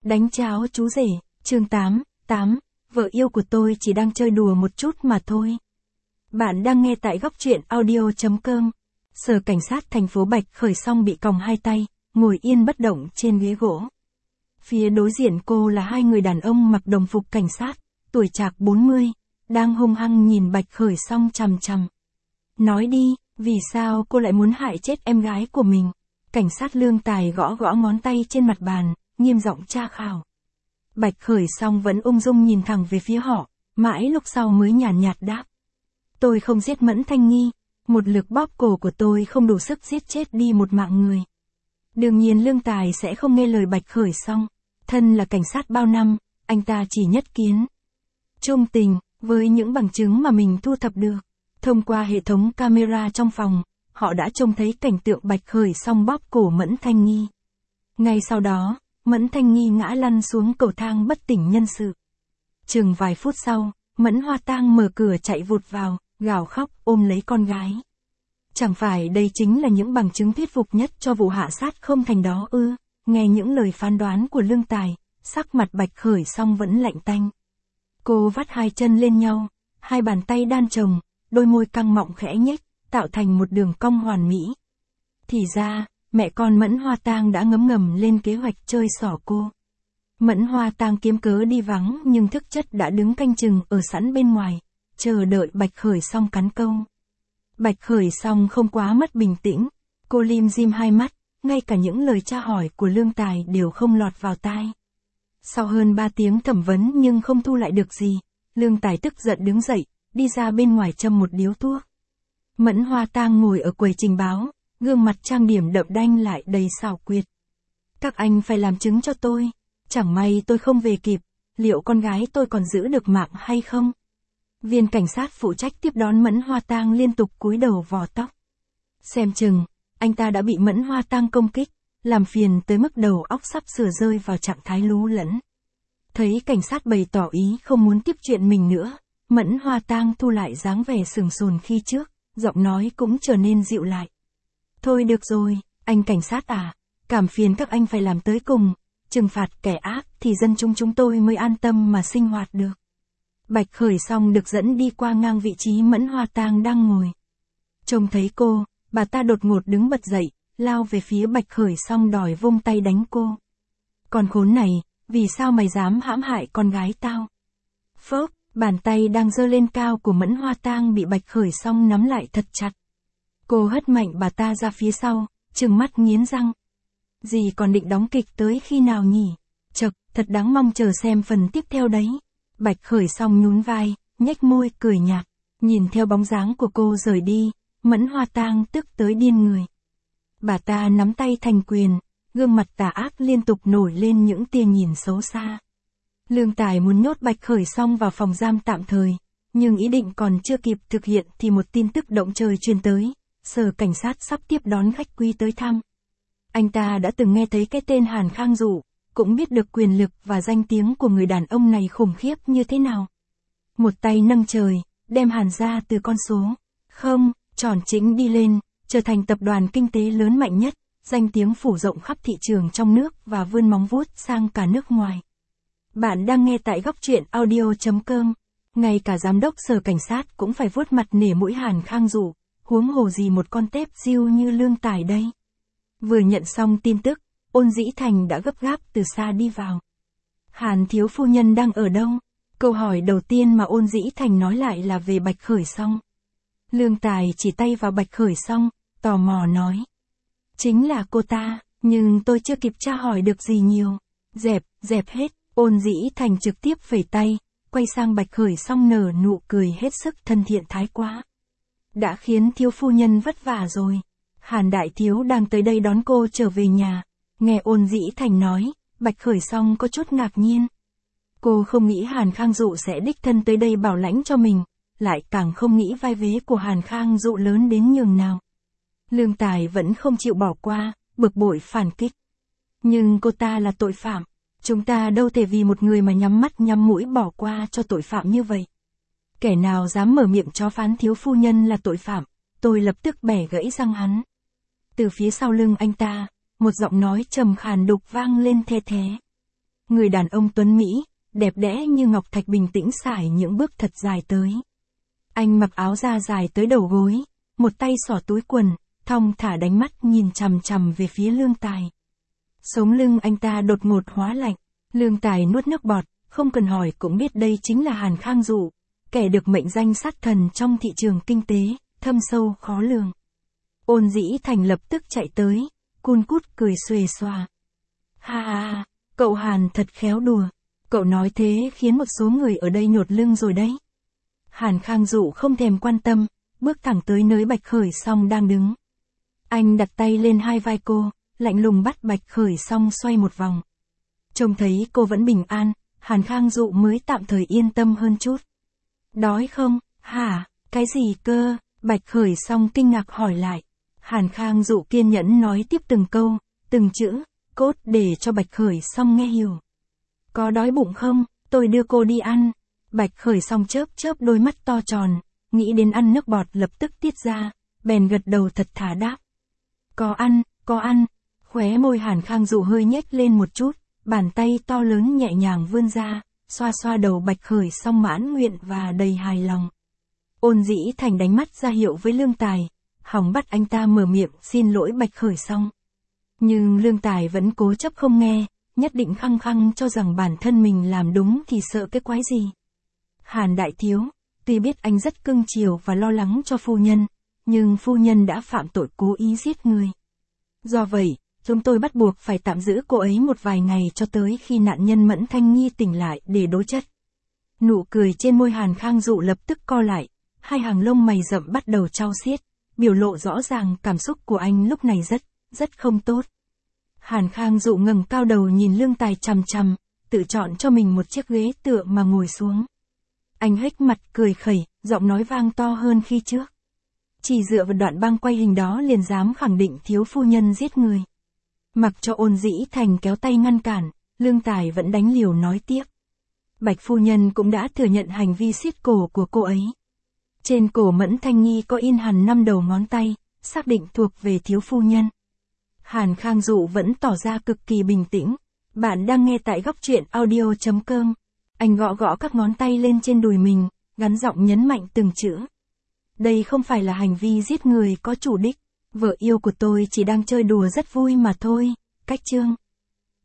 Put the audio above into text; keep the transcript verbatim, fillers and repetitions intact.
Đánh cháo chú rể, chương tám, tám, vợ yêu của tôi chỉ đang chơi đùa một chút mà thôi. Bạn đang nghe tại góc truyện audio chấm com. Sở cảnh sát thành phố Bạch Khởi Song bị còng hai tay, ngồi yên bất động trên ghế gỗ. Phía đối diện cô là hai người đàn ông mặc đồng phục cảnh sát, tuổi trạc bốn mươi, đang hung hăng nhìn Bạch Khởi Song chằm chằm. Nói đi, vì sao cô lại muốn hại chết em gái của mình? Cảnh sát Lương Tài gõ gõ ngón tay trên mặt bàn, nghiêm giọng tra khảo. Bạch Khởi Song vẫn ung dung nhìn thẳng về phía họ, mãi lúc sau mới nhàn nhạt đáp. Tôi không giết Mẫn Thanh Nghi, một lực bóp cổ của tôi không đủ sức giết chết đi một mạng người. Đương nhiên Lương Tài sẽ không nghe lời Bạch Khởi Song, thân là cảnh sát bao năm, anh ta chỉ nhất kiến. Trung tình, với những bằng chứng mà mình thu thập được, thông qua hệ thống camera trong phòng, họ đã trông thấy cảnh tượng Bạch Khởi Song bóp cổ Mẫn Thanh Nghi. Ngay sau đó, Mẫn Thanh Nghi ngã lăn xuống cầu thang bất tỉnh nhân sự. Chừng vài phút sau, Mẫn Hoa Tang mở cửa chạy vụt vào, gào khóc ôm lấy con gái. Chẳng phải đây chính là những bằng chứng thuyết phục nhất cho vụ hạ sát không thành đó ư? Nghe những lời phán đoán của Lương Tài, sắc mặt Bạch Khởi Song vẫn lạnh tanh. Cô vắt hai chân lên nhau, hai bàn tay đan chồng, đôi môi căng mọng khẽ nhếch, tạo thành một đường cong hoàn mỹ. Thì ra, mẹ con Mẫn Hoa Tang đã ngấm ngầm lên kế hoạch chơi xỏ cô. Mẫn Hoa Tang kiếm cớ đi vắng nhưng thực chất đã đứng canh chừng ở sẵn bên ngoài, chờ đợi Bạch Khởi Song cắn câu. Bạch Khởi Song không quá mất bình tĩnh, cô lim dim hai mắt, ngay cả những lời tra hỏi của Lương Tài đều không lọt vào tai. Sau hơn ba tiếng thẩm vấn nhưng không thu lại được gì, Lương Tài tức giận đứng dậy, đi ra bên ngoài châm một điếu thuốc. Mẫn Hoa Tang ngồi ở quầy trình báo, gương mặt trang điểm đậm đanh lại đầy xảo quyệt. Các anh phải làm chứng cho tôi, chẳng may tôi không về kịp, liệu con gái tôi còn giữ được mạng hay không? Viên cảnh sát phụ trách tiếp đón Mẫn Hoa Tang liên tục cúi đầu vò tóc. Xem chừng, anh ta đã bị Mẫn Hoa Tang công kích, làm phiền tới mức đầu óc sắp sửa rơi vào trạng thái lú lẫn. Thấy cảnh sát bày tỏ ý không muốn tiếp chuyện mình nữa, Mẫn Hoa Tang thu lại dáng vẻ sừng sồn khi trước, giọng nói cũng trở nên dịu lại. Thôi được rồi, anh cảnh sát à, cảm phiền các anh phải làm tới cùng, trừng phạt kẻ ác thì dân chúng chúng tôi mới an tâm mà sinh hoạt được. Bạch Khởi Song được dẫn đi qua ngang vị trí Mẫn Hoa Tang đang ngồi. Trông thấy cô, bà ta đột ngột đứng bật dậy, lao về phía Bạch Khởi Song đòi vung tay đánh cô. Con khốn này, vì sao mày dám hãm hại con gái tao? Phớp, bàn tay đang giơ lên cao của Mẫn Hoa Tang bị Bạch Khởi Song nắm lại thật chặt. Cô hất mạnh bà ta ra phía sau, trừng mắt nghiến răng. Dì còn định đóng kịch tới khi nào nhỉ? Chậc, thật đáng mong chờ xem phần tiếp theo đấy. Bạch Khởi Song nhún vai, nhếch môi cười nhạt, nhìn theo bóng dáng của cô rời đi, Mẫn Hoa Tang tức tới điên người. Bà ta nắm tay thành quyền, gương mặt tà ác liên tục nổi lên những tia nhìn xấu xa. Lương Tài muốn nhốt Bạch Khởi Song vào phòng giam tạm thời, nhưng ý định còn chưa kịp thực hiện thì một tin tức động trời truyền tới, sở cảnh sát sắp tiếp đón khách quý tới thăm. Anh ta đã từng nghe thấy cái tên Hàn Khang Dụ, cũng biết được quyền lực và danh tiếng của người đàn ông này khủng khiếp như thế nào. Một tay nâng trời, đem Hàn ra từ con số không, tròn chỉnh đi lên, trở thành tập đoàn kinh tế lớn mạnh nhất, danh tiếng phủ rộng khắp thị trường trong nước và vươn móng vuốt sang cả nước ngoài. Bạn đang nghe tại góc truyện audio chấm com. Ngay cả giám đốc sở cảnh sát cũng phải vuốt mặt nể mũi Hàn Khang Dụ, huống hồ gì một con tép diêu như Lương Tài đây. Vừa nhận xong tin tức, Ôn Dĩ Thành đã gấp gáp từ xa đi vào. Hàn thiếu phu nhân đang ở đâu? Câu hỏi đầu tiên mà Ôn Dĩ Thành nói lại là về Bạch Khởi Song. Lương Tài chỉ tay vào Bạch Khởi Song, tò mò nói. Chính là cô ta, nhưng tôi chưa kịp tra hỏi được gì nhiều. Dẹp, dẹp hết, Ôn Dĩ Thành trực tiếp phẩy tay, quay sang Bạch Khởi Song nở nụ cười hết sức thân thiện thái quá. Đã khiến thiếu phu nhân vất vả rồi. Hàn đại thiếu đang tới đây đón cô trở về nhà. Nghe Ôn Dĩ Thành nói, Bạch Khởi Song có chút ngạc nhiên. Cô không nghĩ Hàn Khang Dụ sẽ đích thân tới đây bảo lãnh cho mình, lại càng không nghĩ vai vế của Hàn Khang Dụ lớn đến nhường nào. Lương Tài vẫn không chịu bỏ qua, bực bội phản kích. Nhưng cô ta là tội phạm, chúng ta đâu thể vì một người mà nhắm mắt nhắm mũi bỏ qua cho tội phạm như vậy. Kẻ nào dám mở miệng chó phán thiếu phu nhân là tội phạm, tôi lập tức bẻ gãy răng hắn. Từ phía sau lưng anh ta, một giọng nói trầm khàn đục vang lên the thé. Người đàn ông tuấn Mỹ, đẹp đẽ như ngọc thạch bình tĩnh sải những bước thật dài tới. Anh mặc áo da dài tới đầu gối, một tay xỏ túi quần, thong thả đánh mắt nhìn chằm chằm về phía Lương Tài. Sống lưng anh ta đột ngột hóa lạnh, Lương Tài nuốt nước bọt, không cần hỏi cũng biết đây chính là Hàn Khang Dụ, kẻ được mệnh danh sát thần trong thị trường kinh tế, thâm sâu khó lường. Ôn Dĩ Thành lập tức chạy tới, cun cút cười xuề xòa. Ha ha, cậu Hàn thật khéo đùa, cậu nói thế khiến một số người ở đây nhột lưng rồi đấy. Hàn Khang Dụ không thèm quan tâm, bước thẳng tới nơi Bạch Khởi Song đang đứng. Anh đặt tay lên hai vai cô, lạnh lùng bắt Bạch Khởi Song xoay một vòng. Trông thấy cô vẫn bình an, Hàn Khang Dụ mới tạm thời yên tâm hơn chút. Đói không? Hả? Cái gì cơ? Bạch Khởi Song kinh ngạc hỏi lại. Hàn Khang Dụ kiên nhẫn nói tiếp từng câu, từng chữ, cốt để cho Bạch Khởi Song nghe hiểu. Có đói bụng không? Tôi đưa cô đi ăn. Bạch Khởi Song chớp chớp đôi mắt to tròn, nghĩ đến ăn nước bọt lập tức tiết ra, bèn gật đầu thật thà đáp. Có ăn, có ăn. Khóe môi Hàn Khang Dụ hơi nhếch lên một chút, bàn tay to lớn nhẹ nhàng vươn ra, xoa xoa đầu Bạch Khởi Song mãn nguyện và đầy hài lòng. Ôn Dĩ Thành đánh mắt ra hiệu với Lương Tài, hòng bắt anh ta mở miệng xin lỗi Bạch Khởi Song. Nhưng Lương Tài vẫn cố chấp không nghe, nhất định khăng khăng cho rằng bản thân mình làm đúng thì sợ cái quái gì. Hàn đại thiếu, tuy biết anh rất cưng chiều và lo lắng cho phu nhân, nhưng phu nhân đã phạm tội cố ý giết người. Do vậy, chúng tôi bắt buộc phải tạm giữ cô ấy một vài ngày cho tới khi nạn nhân Mẫn Thanh Nghi tỉnh lại để đối chất. Nụ cười trên môi Hàn Khang Dụ lập tức co lại, hai hàng lông mày rậm bắt đầu chau xiết, biểu lộ rõ ràng cảm xúc của anh lúc này rất, rất không tốt. Hàn Khang Dụ ngẩng cao đầu nhìn Lương Tài chằm chằm, tự chọn cho mình một chiếc ghế tựa mà ngồi xuống. Anh hếch mặt cười khẩy, giọng nói vang to hơn khi trước. Chỉ dựa vào đoạn băng quay hình đó liền dám khẳng định thiếu phu nhân giết người. Mặc cho Ôn Dĩ Thành kéo tay ngăn cản, Lương Tài vẫn đánh liều nói tiếp. Bạch phu nhân cũng đã thừa nhận hành vi xiết cổ của cô ấy. Trên cổ Mẫn Thanh Nghi có in hằn năm đầu ngón tay, xác định thuộc về thiếu phu nhân. Hàn Khang Dụ vẫn tỏ ra cực kỳ bình tĩnh. Bạn đang nghe tại góc truyện audio chấm com. Anh gõ gõ các ngón tay lên trên đùi mình, gắn giọng nhấn mạnh từng chữ. Đây không phải là hành vi giết người có chủ đích. Vợ yêu của tôi chỉ đang chơi đùa rất vui mà thôi. Cách chương.